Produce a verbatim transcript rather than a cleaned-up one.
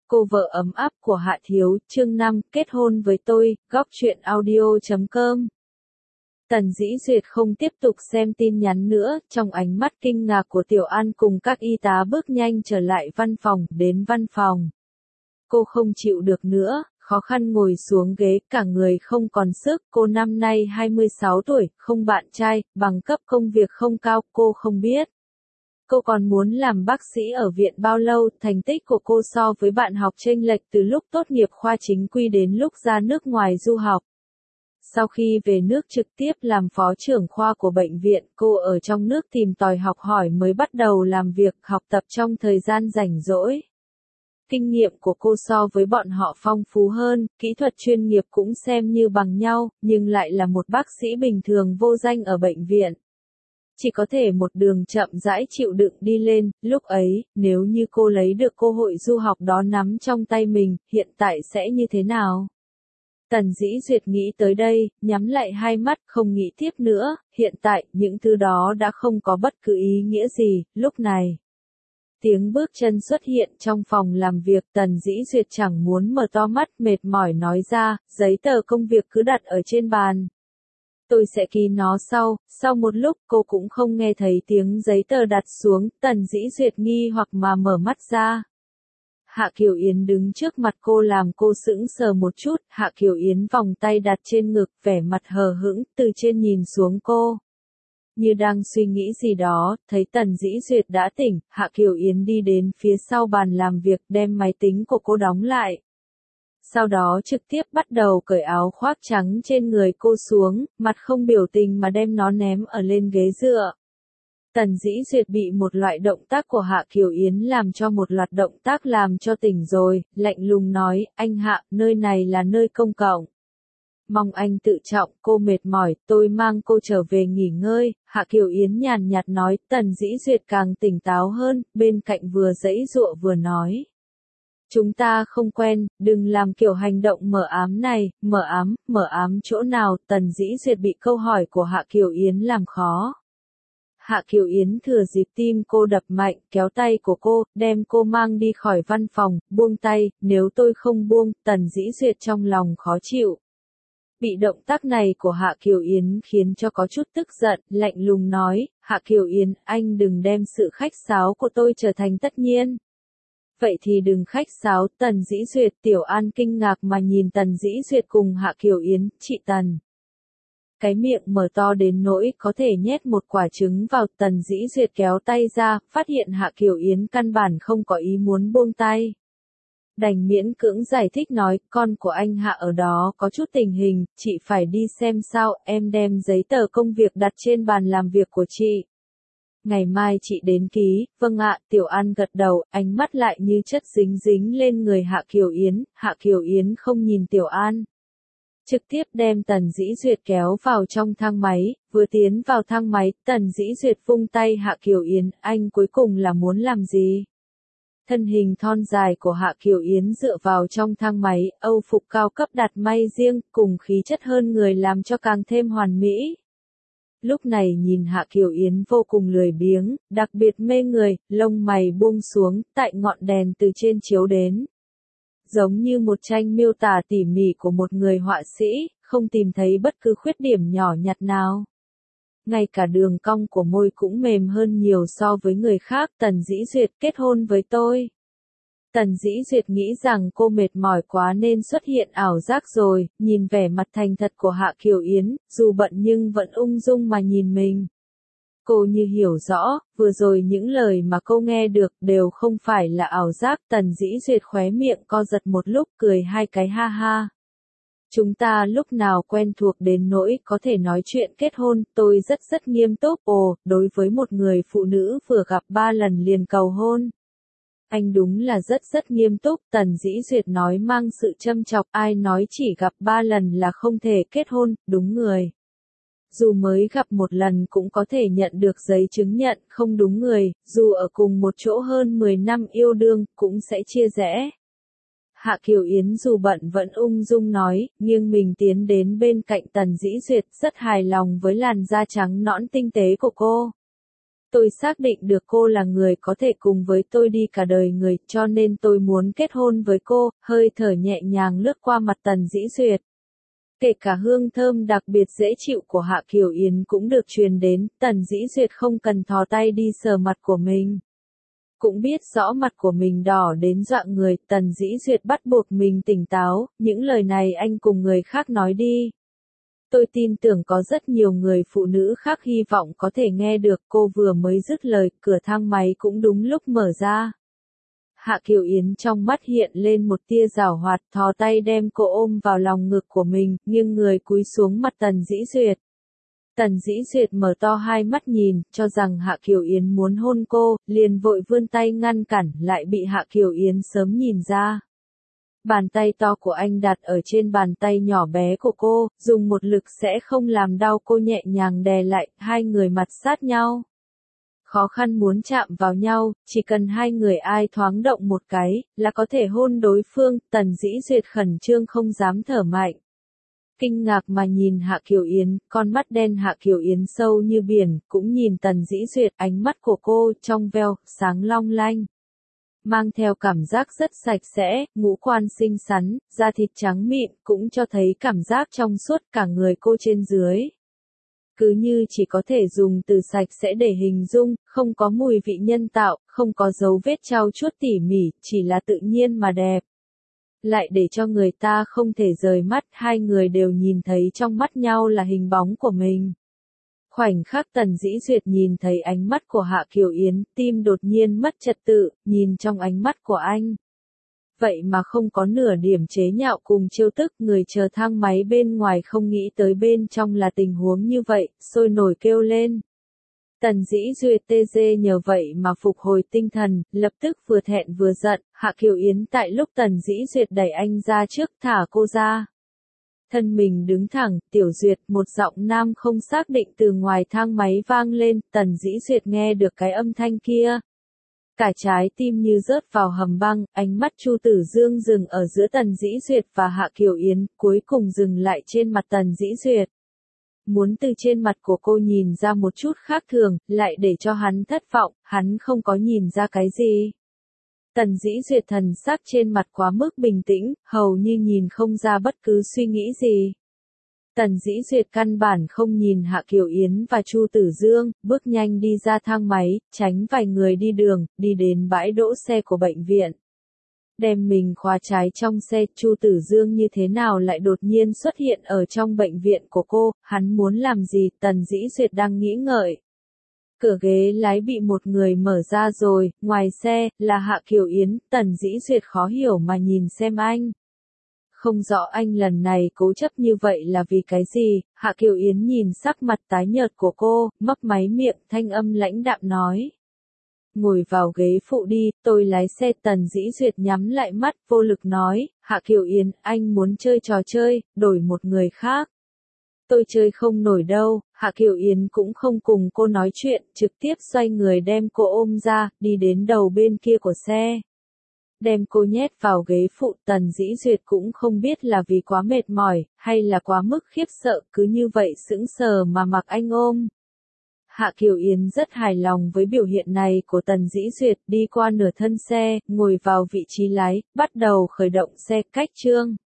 Cô vợ ấm áp của Hạ Thiếu, chương năm, kết hôn với tôi, góc truyện audio chấm com. Tần Dĩ Duyệt không tiếp tục xem tin nhắn nữa, trong ánh mắt kinh ngạc của Tiểu An cùng các y tá bước nhanh trở lại văn phòng, đến văn phòng. Cô không chịu được nữa, khó khăn ngồi xuống ghế, cả người không còn sức, cô năm nay hai mươi sáu tuổi, không bạn trai, bằng cấp công việc không cao, cô không biết. Cô còn muốn làm bác sĩ ở viện bao lâu, thành tích của cô so với bạn học chênh lệch từ lúc tốt nghiệp khoa chính quy đến lúc ra nước ngoài du học. Sau khi về nước trực tiếp làm phó trưởng khoa của bệnh viện, cô ở trong nước tìm tòi học hỏi mới bắt đầu làm việc, học tập trong thời gian rảnh rỗi. Kinh nghiệm của cô so với bọn họ phong phú hơn, kỹ thuật chuyên nghiệp cũng xem như bằng nhau, nhưng lại là một bác sĩ bình thường vô danh ở bệnh viện. Chỉ có thể một đường chậm rãi chịu đựng đi lên, lúc ấy, nếu như cô lấy được cơ hội du học đó nắm trong tay mình, hiện tại sẽ như thế nào? Tần Dĩ Duyệt nghĩ tới đây, nhắm lại hai mắt, không nghĩ tiếp nữa, hiện tại, những thứ đó đã không có bất cứ ý nghĩa gì, lúc này. Tiếng bước chân xuất hiện trong phòng làm việc, Tần Dĩ Duyệt chẳng muốn mở to mắt, mệt mỏi nói ra, giấy tờ công việc cứ đặt ở trên bàn. Tôi sẽ ký nó sau, sau một lúc cô cũng không nghe thấy tiếng giấy tờ đặt xuống, Tần Dĩ Duyệt nghi hoặc mà mở mắt ra. Hạ Kiều Yến đứng trước mặt cô làm cô sững sờ một chút, Hạ Kiều Yến vòng tay đặt trên ngực, vẻ mặt hờ hững, từ trên nhìn xuống cô. Như đang suy nghĩ gì đó, thấy Tần Dĩ Duyệt đã tỉnh, Hạ Kiều Yến đi đến phía sau bàn làm việc đem máy tính của cô đóng lại. Sau đó trực tiếp bắt đầu cởi áo khoác trắng trên người cô xuống, mặt không biểu tình mà đem nó ném ở lên ghế dựa. Tần Dĩ Duyệt bị một loại động tác của Hạ Kiều Yến làm cho một loạt động tác làm cho tỉnh rồi, lạnh lùng nói, anh Hạ, nơi này là nơi công cộng. Mong anh tự trọng, cô mệt mỏi, tôi mang cô trở về nghỉ ngơi, Hạ Kiều Yến nhàn nhạt nói, Tần Dĩ Duyệt càng tỉnh táo hơn, bên cạnh vừa giãy giụa vừa nói. Chúng ta không quen, đừng làm kiểu hành động mờ ám này, mờ ám, mờ ám chỗ nào, Tần Dĩ Duyệt bị câu hỏi của Hạ Kiều Yến làm khó. Hạ Kiều Yến thừa dịp tim cô đập mạnh, kéo tay của cô, đem cô mang đi khỏi văn phòng, buông tay, nếu tôi không buông, Tần Dĩ Duyệt trong lòng khó chịu. Bị động tác này của Hạ Kiều Yến khiến cho có chút tức giận, lạnh lùng nói, Hạ Kiều Yến, anh đừng đem sự khách sáo của tôi trở thành tất nhiên. Vậy thì đừng khách sáo, Tần Dĩ Duyệt, Tiểu An kinh ngạc mà nhìn Tần Dĩ Duyệt cùng Hạ Kiều Yến, chị Tần. Cái miệng mở to đến nỗi có thể nhét một quả trứng vào, Tần Dĩ Duyệt kéo tay ra, phát hiện Hạ Kiều Yến căn bản không có ý muốn buông tay. Đành miễn cưỡng giải thích nói, con của anh Hạ ở đó có chút tình hình, chị phải đi xem sao, em đem giấy tờ công việc đặt trên bàn làm việc của chị. Ngày mai chị đến ký, vâng ạ, Tiểu An gật đầu, ánh mắt lại như chất dính dính lên người Hạ Kiều Yến, Hạ Kiều Yến không nhìn Tiểu An. Trực tiếp đem Tần Dĩ Duyệt kéo vào trong thang máy, vừa tiến vào thang máy, Tần Dĩ Duyệt vung tay Hạ Kiều Yến, anh cuối cùng là muốn làm gì? Thân hình thon dài của Hạ Kiều Yến dựa vào trong thang máy, âu phục cao cấp đặt may riêng, cùng khí chất hơn người làm cho càng thêm hoàn mỹ. Lúc này nhìn Hạ Kiều Yến vô cùng lười biếng, đặc biệt mê người, lông mày buông xuống, tại ngọn đèn từ trên chiếu đến. Giống như một tranh miêu tả tỉ mỉ của một người họa sĩ, không tìm thấy bất cứ khuyết điểm nhỏ nhặt nào. Ngay cả đường cong của môi cũng mềm hơn nhiều so với người khác, Tần Dĩ Duyệt kết hôn với tôi. Tần Dĩ Duyệt nghĩ rằng cô mệt mỏi quá nên xuất hiện ảo giác rồi, nhìn vẻ mặt thành thật của Hạ Kiều Yến, dù bận nhưng vẫn ung dung mà nhìn mình. Cô như hiểu rõ, vừa rồi những lời mà cô nghe được đều không phải là ảo giác, Tần Dĩ Duyệt khóe miệng co giật một lúc cười hai cái ha ha. Chúng ta lúc nào quen thuộc đến nỗi có thể nói chuyện kết hôn, tôi rất rất nghiêm túc, ồ, đối với một người phụ nữ vừa gặp ba lần liền cầu hôn. Anh đúng là rất rất nghiêm túc, Tần Dĩ Duyệt nói mang sự châm chọc, ai nói chỉ gặp ba lần là không thể kết hôn, đúng người. Dù mới gặp một lần cũng có thể nhận được giấy chứng nhận, không đúng người, dù ở cùng một chỗ hơn mười năm yêu đương, cũng sẽ chia rẽ. Hạ Kiều Yến dù bận vẫn ung dung nói, nghiêng mình tiến đến bên cạnh Tần Dĩ Duyệt, rất hài lòng với làn da trắng nõn tinh tế của cô. Tôi xác định được cô là người có thể cùng với tôi đi cả đời người, cho nên tôi muốn kết hôn với cô. Hơi thở nhẹ nhàng lướt qua mặt Tần Dĩ Duyệt. Kể cả hương thơm đặc biệt dễ chịu của Hạ Kiều Yến cũng được truyền đến, Tần Dĩ Duyệt không cần thò tay đi sờ mặt của mình. Cũng biết rõ mặt của mình đỏ đến dọa người, Tần Dĩ Duyệt bắt buộc mình tỉnh táo, những lời này anh cùng người khác nói đi. Tôi tin tưởng có rất nhiều người phụ nữ khác hy vọng có thể nghe được. Cô vừa mới dứt lời, cửa thang máy cũng đúng lúc mở ra. Hạ Kiều Yến trong mắt hiện lên một tia giảo hoạt, thò tay đem cô ôm vào lòng ngực của mình, nghiêng người cúi xuống mặt Tần Dĩ Duyệt. Tần Dĩ Duyệt mở to hai mắt nhìn, cho rằng Hạ Kiều Yến muốn hôn cô, liền vội vươn tay ngăn cản, lại bị Hạ Kiều Yến sớm nhìn ra. Bàn tay to của anh đặt ở trên bàn tay nhỏ bé của cô, dùng một lực sẽ không làm đau cô, nhẹ nhàng đè lại, hai người mặt sát nhau. Khó khăn muốn chạm vào nhau, chỉ cần hai người ai thoáng động một cái, là có thể hôn đối phương. Tần Dĩ Duyệt khẩn trương không dám thở mạnh. Kinh ngạc mà nhìn Hạ Kiều Yến, con mắt đen Hạ Kiều Yến sâu như biển, cũng nhìn Tần Dĩ Duyệt, ánh mắt của cô trong veo, sáng long lanh. Mang theo cảm giác rất sạch sẽ, ngũ quan xinh xắn, da thịt trắng mịn, cũng cho thấy cảm giác trong suốt cả người cô trên dưới. Cứ như chỉ có thể dùng từ sạch sẽ để hình dung, không có mùi vị nhân tạo, không có dấu vết trau chuốt tỉ mỉ, chỉ là tự nhiên mà đẹp. Lại để cho người ta không thể rời mắt, hai người đều nhìn thấy trong mắt nhau là hình bóng của mình. Khoảnh khắc Tần Dĩ Duyệt nhìn thấy ánh mắt của Hạ Kiều Yến, tim đột nhiên mất trật tự, nhìn trong ánh mắt của anh. Vậy mà không có nửa điểm chế nhạo cùng trêu tức, người chờ thang máy bên ngoài không nghĩ tới bên trong là tình huống như vậy, sôi nổi kêu lên. Tần Dĩ Duyệt tê dê nhờ vậy mà phục hồi tinh thần, lập tức vừa thẹn vừa giận. Hạ Kiều Yến tại lúc Tần Dĩ Duyệt đẩy anh ra trước, thả cô ra. Thân mình đứng thẳng, Tiểu Duyệt, một giọng nam không xác định từ ngoài thang máy vang lên. Tần Dĩ Duyệt nghe được cái âm thanh kia. Cả trái tim như rớt vào hầm băng, ánh mắt Chu Tử Dương dừng ở giữa Tần Dĩ Duyệt và Hạ Kiều Yến, cuối cùng dừng lại trên mặt Tần Dĩ Duyệt. Muốn từ trên mặt của cô nhìn ra một chút khác thường, lại để cho hắn thất vọng, hắn không có nhìn ra cái gì. Tần Dĩ Duyệt thần sắc trên mặt quá mức bình tĩnh, hầu như nhìn không ra bất cứ suy nghĩ gì. Tần Dĩ Duyệt căn bản không nhìn Hạ Kiều Yến và Chu Tử Dương, bước nhanh đi ra thang máy, tránh vài người đi đường, đi đến bãi đỗ xe của bệnh viện. Đem mình khóa trái trong xe, Chu Tử Dương như thế nào lại đột nhiên xuất hiện ở trong bệnh viện của cô, hắn muốn làm gì? Tần Dĩ Duyệt đang nghĩ ngợi. Cửa ghế lái bị một người mở ra rồi, ngoài xe, là Hạ Kiều Yến. Tần Dĩ Duyệt khó hiểu mà nhìn xem anh. Không rõ anh lần này cố chấp như vậy là vì cái gì. Hạ Kiều Yến nhìn sắc mặt tái nhợt của cô, mấp máy miệng, thanh âm lãnh đạm nói. Ngồi vào ghế phụ đi, tôi lái xe. Tần Dĩ Duyệt nhắm lại mắt, vô lực nói. Hạ Kiều Yến, anh muốn chơi trò chơi, đổi một người khác. Tôi chơi không nổi đâu. Hạ Kiều Yến cũng không cùng cô nói chuyện, trực tiếp xoay người đem cô ôm ra, đi đến đầu bên kia của xe. Đem cô nhét vào ghế phụ. Tần Dĩ Duyệt cũng không biết là vì quá mệt mỏi, hay là quá mức khiếp sợ, cứ như vậy sững sờ mà mặc anh ôm. Hạ Kiều Yến rất hài lòng với biểu hiện này của Tần Dĩ Duyệt, đi qua nửa thân xe, ngồi vào vị trí lái, bắt đầu khởi động xe. Cách chương